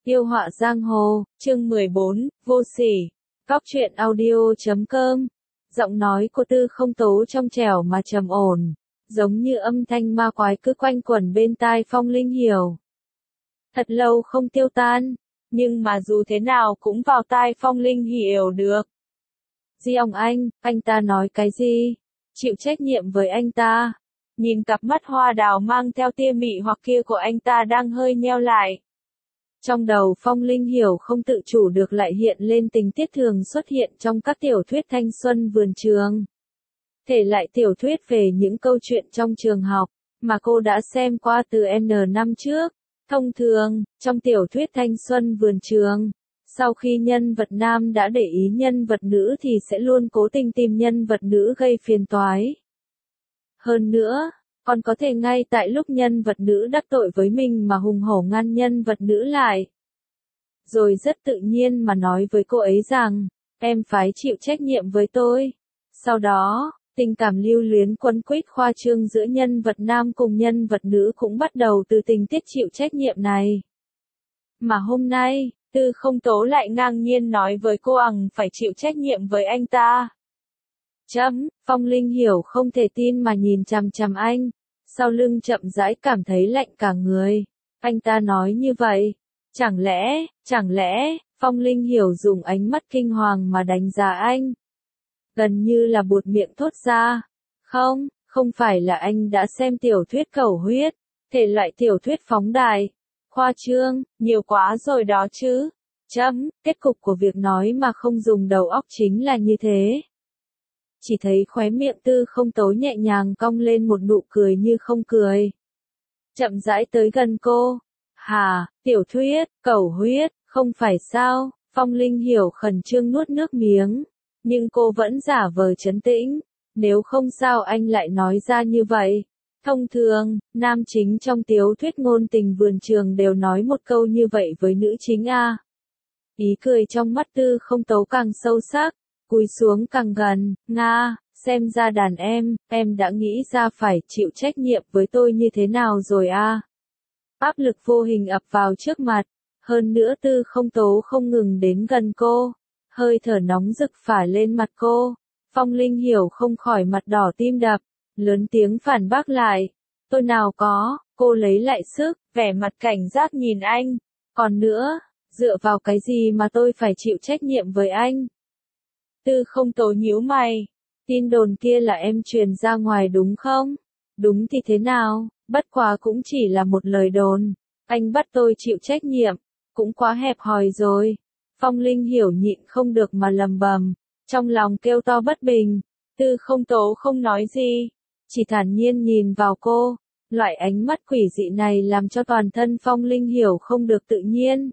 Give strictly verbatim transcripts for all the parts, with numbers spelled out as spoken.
Yêu họa giang hồ, chương mười bốn, vô sỉ. Góc truyện audio chấm com. Giọng nói của Tư Không Tố trong trẻo mà trầm ổn, giống như âm thanh ma quái cứ quanh quẩn bên tai Phong Linh Hiểu. Thật lâu không tiêu tan, nhưng mà dù thế nào cũng vào tai Phong Linh Hiểu được. Di ông anh, anh ta nói cái gì? Chịu trách nhiệm với anh ta. Nhìn cặp mắt hoa đào mang theo tia mị hoặc kia của anh ta đang hơi nheo lại. Trong đầu Phong Linh Hiểu không tự chủ được lại hiện lên tình tiết thường xuất hiện trong các tiểu thuyết thanh xuân vườn trường. Thể lại tiểu thuyết về những câu chuyện trong trường học, mà cô đã xem qua từ N năm trước. Thông thường, trong tiểu thuyết thanh xuân vườn trường, sau khi nhân vật nam đã để ý nhân vật nữ thì sẽ luôn cố tình tìm nhân vật nữ gây phiền toái. Hơn nữa, còn có thể ngay tại lúc nhân vật nữ đắc tội với mình mà hùng hổ ngăn nhân vật nữ lại. Rồi rất tự nhiên mà nói với cô ấy rằng, em phải chịu trách nhiệm với tôi. Sau đó, tình cảm lưu luyến quấn quýt khoa trương giữa nhân vật nam cùng nhân vật nữ cũng bắt đầu từ tình tiết chịu trách nhiệm này. Mà hôm nay, Tư Không Tố lại ngang nhiên nói với cô rằng phải chịu trách nhiệm với anh ta. Chấm, Phong Linh Hiểu không thể tin mà nhìn chằm chằm anh, sau lưng chậm rãi cảm thấy lạnh cả người. Anh ta nói như vậy, chẳng lẽ, chẳng lẽ, Phong Linh Hiểu dùng ánh mắt kinh hoàng mà đánh giá anh. Gần như là buột miệng thốt ra, không, không phải là anh đã xem tiểu thuyết cầu huyết, thể loại tiểu thuyết phóng đài, khoa trương, nhiều quá rồi đó chứ. Chấm, kết cục của việc nói mà không dùng đầu óc chính là như thế. Chỉ thấy khóe miệng Tư Không Tố nhẹ nhàng cong lên một nụ cười như không cười. Chậm rãi tới gần cô. Hà, tiểu thuyết, cẩu huyết, không phải sao? Phong Linh Hiểu khẩn trương nuốt nước miếng. Nhưng cô vẫn giả vờ trấn tĩnh. Nếu không sao anh lại nói ra như vậy. Thông thường, nam chính trong tiểu thuyết ngôn tình vườn trường đều nói một câu như vậy với nữ chính a. Ý cười trong mắt Tư Không Tố càng sâu sắc. Cúi xuống càng gần, Nga, xem ra đàn em, em đã nghĩ ra phải chịu trách nhiệm với tôi như thế nào rồi a? Áp lực vô hình ập vào trước mặt, hơn nữa Tư Không Tố không ngừng đến gần cô, hơi thở nóng rực phả lên mặt cô. Phong Linh Hiểu không khỏi mặt đỏ tim đập, lớn tiếng phản bác lại. Tôi nào có, cô lấy lại sức, vẻ mặt cảnh giác nhìn anh. Còn nữa, dựa vào cái gì mà tôi phải chịu trách nhiệm với anh? Tư Không Tố nhíu mày, tin đồn kia là em truyền ra ngoài đúng không? Đúng thì thế nào, bất quá cũng chỉ là một lời đồn, anh bắt tôi chịu trách nhiệm, cũng quá hẹp hòi rồi. Phong Linh Hiểu nhịn không được mà lầm bầm, trong lòng kêu to bất bình. Tư Không Tố không nói gì, chỉ thản nhiên nhìn vào cô, loại ánh mắt quỷ dị này làm cho toàn thân Phong Linh Hiểu không được tự nhiên.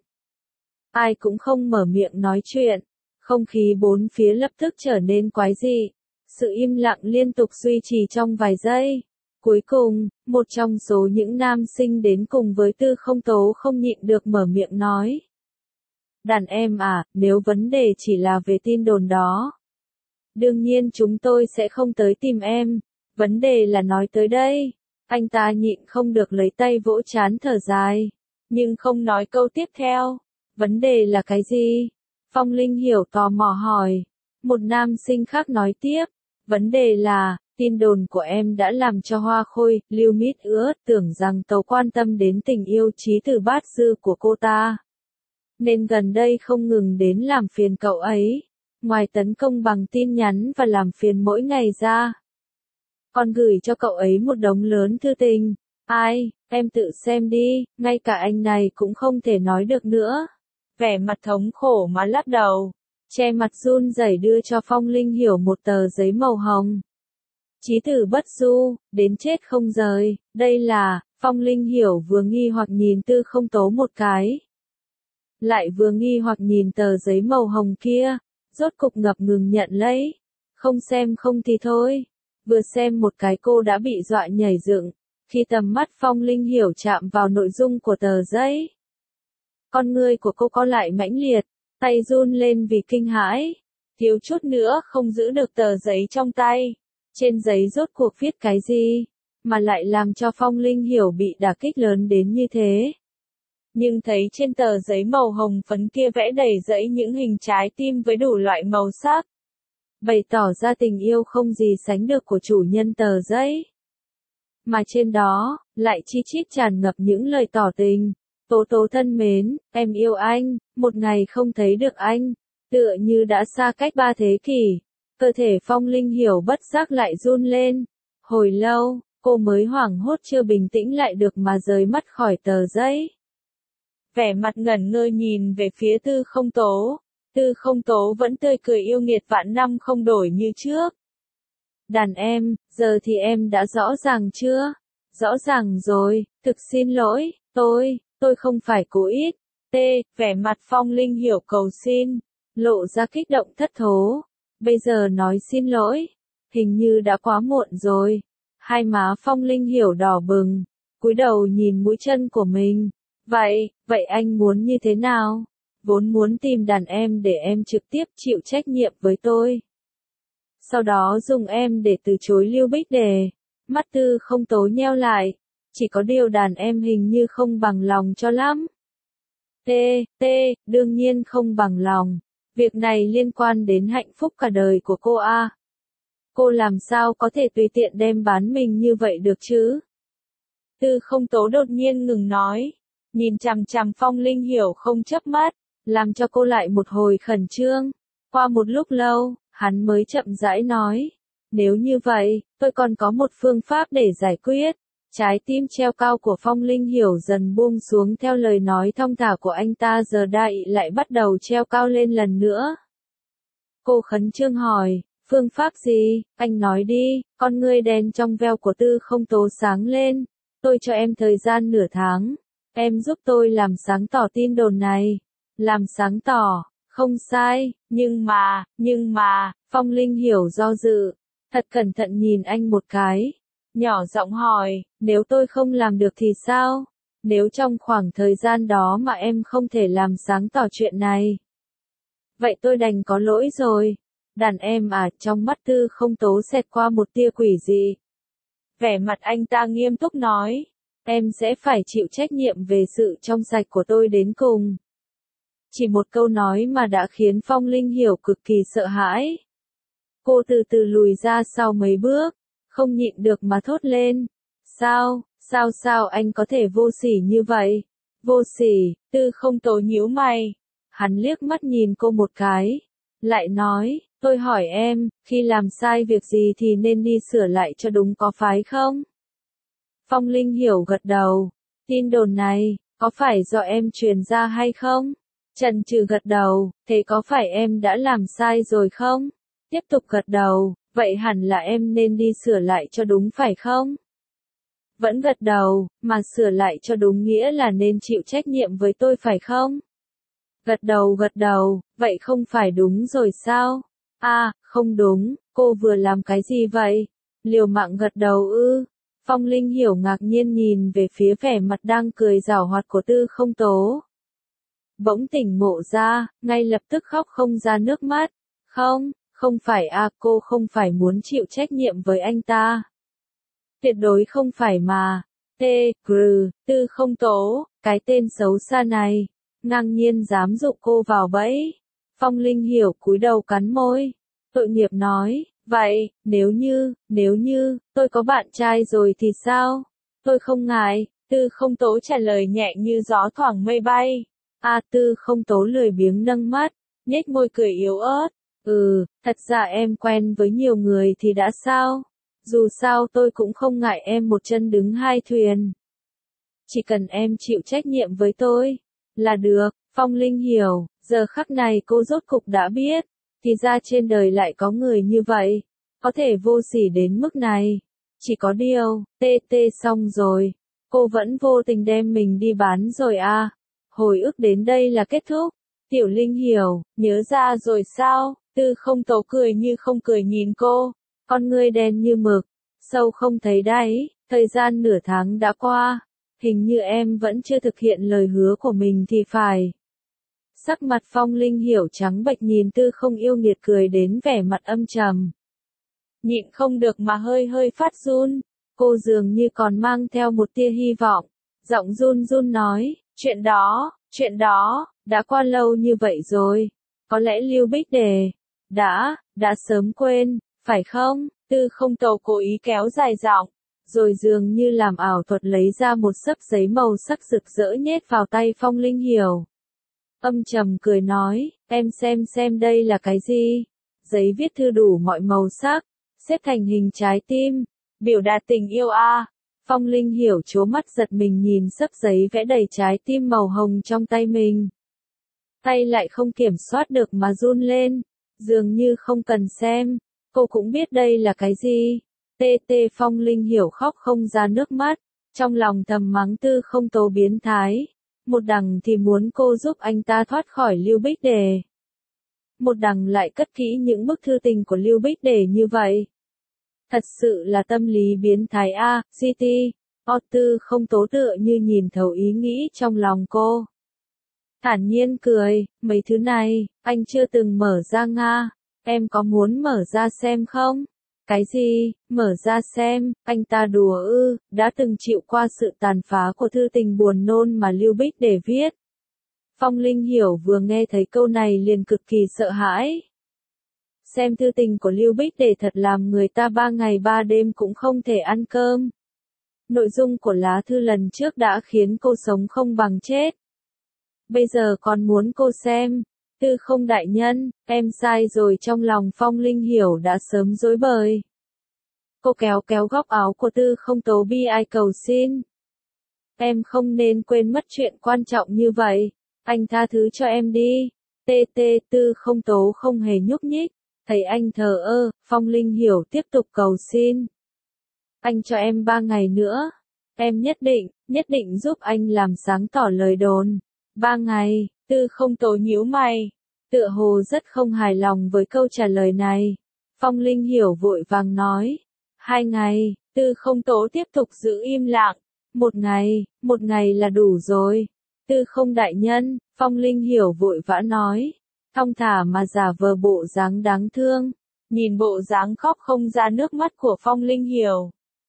Ai cũng không mở miệng nói chuyện. Không khí bốn phía lập tức trở nên quái dị. Sự im lặng liên tục duy trì trong vài giây. Cuối cùng, một trong số những nam sinh đến cùng với Tư Không Tố không nhịn được mở miệng nói. Đàn em à, nếu vấn đề chỉ là về tin đồn đó, đương nhiên chúng tôi sẽ không tới tìm em. Vấn đề là nói tới đây. Anh ta nhịn không được lấy tay vỗ trán thở dài. Nhưng không nói câu tiếp theo. Vấn đề là cái gì? Phong Linh Hiểu tò mò hỏi. Một nam sinh khác nói tiếp. Vấn đề là, tin đồn của em đã làm cho Hoa Khôi, Lưu Mít ứa, tưởng rằng Tố quan tâm đến tình yêu chí tử bát dư của cô ta. Nên gần đây không ngừng đến làm phiền cậu ấy. Ngoài tấn công bằng tin nhắn và làm phiền mỗi ngày ra, còn gửi cho cậu ấy một đống lớn thư tình. Ai, em tự xem đi, ngay cả anh này cũng không thể nói được nữa. Vẻ mặt thống khổ mà lắc đầu, che mặt run rẩy đưa cho Phong Linh Hiểu một tờ giấy màu hồng. Chí tử bất du, đến chết không rời, đây là, Phong Linh Hiểu vừa nghi hoặc nhìn Tư Không Tố một cái. Lại vừa nghi hoặc nhìn tờ giấy màu hồng kia, rốt cục ngập ngừng nhận lấy. Không xem không thì thôi, vừa xem một cái cô đã bị dọa nhảy dựng, khi tầm mắt Phong Linh Hiểu chạm vào nội dung của tờ giấy. Con ngươi của cô co lại mãnh liệt, tay run lên vì kinh hãi, thiếu chút nữa không giữ được tờ giấy trong tay. Trên giấy rốt cuộc viết cái gì, mà lại làm cho Phong Linh Hiểu bị đả kích lớn đến như thế. nhưng thấy trên tờ giấy màu hồng phấn kia vẽ đầy dãy những hình trái tim với đủ loại màu sắc, bày tỏ ra tình yêu không gì sánh được của chủ nhân tờ giấy. Mà trên đó, lại chi chít tràn ngập những lời tỏ tình. Tố Tố thân mến, em yêu anh, một ngày không thấy được anh, tựa như đã xa cách ba thế kỷ. Cơ thể Phong Linh Hiểu bất giác lại run lên. Hồi lâu, cô mới hoảng hốt chưa bình tĩnh lại được mà rời mắt khỏi tờ giấy. Vẻ mặt ngẩn ngơ nhìn về phía Tư Không Tố. Tư Không Tố vẫn tươi cười yêu nghiệt vạn năm không đổi như trước. Đàn em, giờ thì em đã rõ ràng chưa? Rõ ràng rồi, thực xin lỗi, tôi, tôi không phải cố ý. T, vẻ mặt Phong Linh Hiểu cầu xin, lộ ra kích động thất thố. Bây giờ nói xin lỗi, hình như đã quá muộn rồi. Hai má Phong Linh Hiểu đỏ bừng, cúi đầu nhìn mũi chân của mình. Vậy, vậy anh muốn như thế nào? Vốn muốn tìm đàn em để em trực tiếp chịu trách nhiệm với tôi. Sau đó dùng em để từ chối Lưu Bích Đề. Mắt Tư Không Tố nheo lại. Chỉ có điều đàn em hình như không bằng lòng cho lắm. T, T, đương nhiên không bằng lòng. Việc này liên quan đến hạnh phúc cả đời của cô a. Cô làm sao có thể tùy tiện đem bán mình như vậy được chứ? Tư Không Tố đột nhiên ngừng nói. Nhìn chằm chằm Phong Linh Hiểu không chớp mắt, làm cho cô lại một hồi khẩn trương. Qua một lúc lâu, hắn mới chậm rãi nói. Nếu như vậy, tôi còn có một phương pháp để giải quyết. Trái tim treo cao của Phong Linh Hiểu dần buông xuống theo lời nói thong thả của anh ta, giờ đây lại bắt đầu treo cao lên lần nữa. Cô khẩn trương hỏi, phương pháp gì, anh nói đi. Con ngươi đen trong veo của Tư Không Tố sáng lên. Tôi cho em thời gian nửa tháng. Em giúp tôi làm sáng tỏ tin đồn này. Làm sáng tỏ, không sai, nhưng mà, nhưng mà, Phong Linh Hiểu do dự. Thật cẩn thận nhìn anh một cái. Nhỏ giọng hỏi, nếu tôi không làm được thì sao? Nếu trong khoảng thời gian đó mà em không thể làm sáng tỏ chuyện này. Vậy tôi đành có lỗi rồi. Đàn em à, trong mắt Tư Không Tố xẹt qua một tia quỷ dị. Vẻ mặt anh ta nghiêm túc nói. Em sẽ phải chịu trách nhiệm về sự trong sạch của tôi đến cùng. Chỉ một câu nói mà đã khiến Phong Linh Hiểu cực kỳ sợ hãi. Cô từ từ lùi ra sau mấy bước, không nhịn được mà thốt lên. Sao, sao sao anh có thể vô sỉ như vậy? Vô sỉ, Tư Không Tố nhíu mày. Hắn liếc mắt nhìn cô một cái. Lại nói, tôi hỏi em, khi làm sai việc gì thì nên đi sửa lại cho đúng có phải không? Phong Linh Hiểu gật đầu. Tin đồn này, có phải do em truyền ra hay không? Trần Trừ gật đầu, thế có phải em đã làm sai rồi không? Tiếp tục gật đầu, vậy hẳn là em nên đi sửa lại cho đúng phải không? Vẫn gật đầu, mà sửa lại cho đúng nghĩa là nên chịu trách nhiệm với tôi phải không? Gật đầu gật đầu, vậy không phải đúng rồi sao? À, không đúng, cô vừa làm cái gì vậy? Liều mạng gật đầu ư? Phong Linh Hiểu ngạc nhiên nhìn về phía vẻ mặt đang cười giảo hoạt của Tư Không Tố. Bỗng tỉnh ngộ ra, ngay lập tức khóc không ra nước mắt. Không, không phải à, cô không phải muốn chịu trách nhiệm với anh ta. Tuyệt đối không phải mà. T, Gr, Tư Không Tố, cái tên xấu xa này, ngang nhiên dám dụ cô vào bẫy. Phong Linh Hiểu cúi đầu cắn môi. Tội nghiệp nói, vậy, nếu như, nếu như, tôi có bạn trai rồi thì sao? Tôi không ngại. Tư Không Tố trả lời nhẹ như gió thoảng mây bay. A Tư Không Tố lười biếng nâng mắt, nhếch môi cười yếu ớt. Ừ, thật ra em quen với nhiều người thì đã sao? Dù sao tôi cũng không ngại em một chân đứng hai thuyền. Chỉ cần em chịu trách nhiệm với tôi, là được. Phong Linh Hiểu, giờ khắc này cô rốt cục đã biết, thì ra trên đời lại có người như vậy, có thể vô sỉ đến mức này. Chỉ có điều, tê tê xong rồi, cô vẫn vô tình đem mình đi bán rồi à. Hồi ức đến đây là kết thúc. Tiểu Linh Hiểu, nhớ ra rồi sao? Tư Không Tố cười như không cười nhìn cô, con ngươi đen như mực, sâu không thấy đáy. Thời gian nửa tháng đã qua, hình như em vẫn chưa thực hiện lời hứa của mình thì phải. Sắc mặt Phong Linh Hiểu trắng bệch nhìn Tư Không yêu nghiệt cười đến vẻ mặt âm trầm. Nhịn không được mà hơi hơi phát run, cô dường như còn mang theo một tia hy vọng, giọng run run nói, Chuyện đó, chuyện đó, đã qua lâu như vậy rồi. Có lẽ Lưu Bích Đề, đã, đã sớm quên, phải không? Tư Không Tố cố ý kéo dài giọng, rồi dường như làm ảo thuật lấy ra một xấp giấy màu sắc rực rỡ nhét vào tay Phong Linh Hiểu. Âm trầm cười nói, em xem xem đây là cái gì? Giấy viết thư đủ mọi màu sắc, xếp thành hình trái tim, biểu đạt tình yêu a. À. Phong Linh Hiểu trố mắt giật mình nhìn xấp giấy vẽ đầy trái tim màu hồng trong tay mình. Tay lại không kiểm soát được mà run lên, dường như không cần xem, cô cũng biết đây là cái gì. Tê tê Phong Linh Hiểu khóc không ra nước mắt, trong lòng thầm mắng Tư Không Tố biến thái. Một đằng thì muốn cô giúp anh ta thoát khỏi Lưu Bích Đề. Một đằng lại cất kỹ những bức thư tình của Lưu Bích Đề như vậy. Thật sự là tâm lý biến thái a, giê tê. O Tư Không Tố tựa như nhìn thấu ý nghĩ trong lòng cô. Thản nhiên cười, mấy thứ này, anh chưa từng mở ra Nga, em có muốn mở ra xem không? Cái gì, mở ra xem, anh ta đùa ư, đã từng chịu qua sự tàn phá của thư tình buồn nôn mà Lưu Bích Đề viết. Phong Linh Hiểu vừa nghe thấy câu này liền cực kỳ sợ hãi. Xem thư tình của Lưu Bích Đề thật làm người ta ba ngày ba đêm cũng không thể ăn cơm. Nội dung của lá thư lần trước đã khiến cô sống không bằng chết. Bây giờ còn muốn cô xem. Tư Không đại nhân, em sai rồi. Trong lòng Phong Linh Hiểu đã sớm rối bời. Cô kéo kéo góc áo của Tư Không Tố bi ai cầu xin. Em không nên quên mất chuyện quan trọng như vậy. Anh tha thứ cho em đi. Tê tê Tư Không Tố không hề nhúc nhích. Thấy anh thờ ơ, Phong Linh Hiểu tiếp tục cầu xin. Anh cho em ba ngày nữa. Em nhất định, nhất định giúp anh làm sáng tỏ lời đồn. Ba ngày, Tư Không Tố nhíu mày. Tựa hồ rất không hài lòng với câu trả lời này. Phong Linh Hiểu vội vàng nói. Hai ngày, Tư Không Tố tiếp tục giữ im lặng. Một ngày, một ngày là đủ rồi. Tư Không đại nhân, Phong Linh Hiểu vội vã nói. Thong thả mà giả vờ bộ dáng đáng thương. Nhìn bộ dáng khóc không ra nước mắt của Phong Linh Hiểu.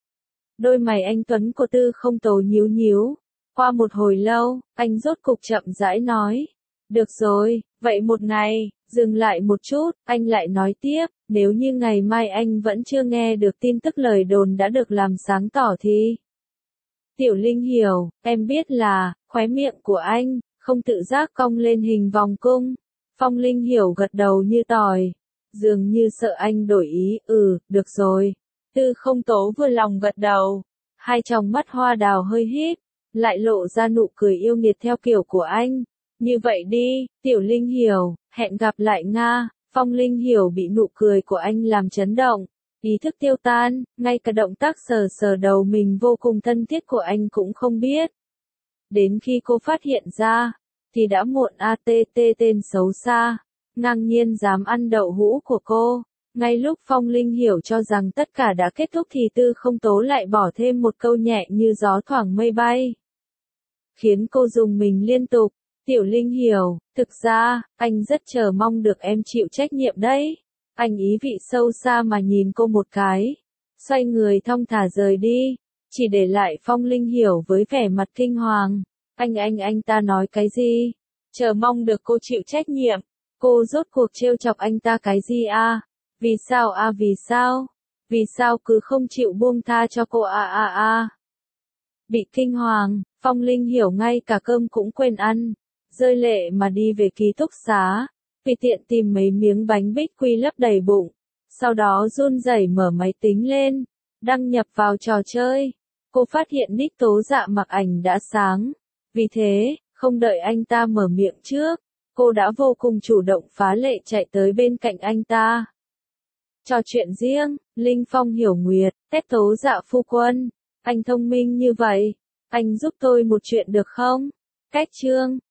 Đôi mày anh tuấn của Tư Không Tố nhíu nhíu. Qua một hồi lâu, anh rốt cục chậm rãi nói. Được rồi, vậy một ngày, dừng lại một chút, anh lại nói tiếp, nếu như ngày mai anh vẫn chưa nghe được tin tức lời đồn đã được làm sáng tỏ thì... Tiểu Linh Hiểu, em biết là, khóe miệng của anh, không tự giác cong lên hình vòng cung. Phong Linh Hiểu gật đầu như tỏi, dường như sợ anh đổi ý, ừ, được rồi. Tư Không Tố vừa lòng gật đầu, hai tròng mắt hoa đào hơi híp, lại lộ ra nụ cười yêu nghiệt theo kiểu của anh. Như vậy đi, Tiểu Linh Hiểu, hẹn gặp lại Nga. Phong Linh Hiểu bị nụ cười của anh làm chấn động, ý thức tiêu tan, ngay cả động tác sờ sờ đầu mình vô cùng thân thiết của anh cũng không biết. Đến khi cô phát hiện ra, thì đã muộn. A T T tên xấu xa, ngang nhiên dám ăn đậu hũ của cô. Ngay lúc Phong Linh Hiểu cho rằng tất cả đã kết thúc thì Tư Không Tố lại bỏ thêm một câu nhẹ như gió thoảng mây bay, khiến cô rùng mình liên tục. Tiểu Linh Hiểu, thực ra, anh rất chờ mong được em chịu trách nhiệm đấy. Anh ý vị sâu xa mà nhìn cô một cái, xoay người thong thả rời đi, chỉ để lại Phong Linh Hiểu với vẻ mặt kinh hoàng. Anh anh anh ta nói cái gì? Chờ mong được cô chịu trách nhiệm. Cô rốt cuộc trêu chọc anh ta cái gì a? À? Vì sao a à, vì sao? Vì sao cứ không chịu buông tha cho cô a a a? Bị kinh hoàng, Phong Linh Hiểu ngay cả cơm cũng quên ăn, rơi lệ mà đi về ký túc xá, vì tiện tìm mấy miếng bánh bích quy lấp đầy bụng, sau đó run rẩy mở máy tính lên, đăng nhập vào trò chơi. Cô phát hiện nick Tố Dạ Mặc Ảnh đã sáng, vì thế, không đợi anh ta mở miệng trước, cô đã vô cùng chủ động phá lệ chạy tới bên cạnh anh ta. Trò chuyện riêng, Linh Phong Hiểu Nguyệt, Tết Tố Dạ phu quân, anh thông minh như vậy, anh giúp tôi một chuyện được không? Cách chương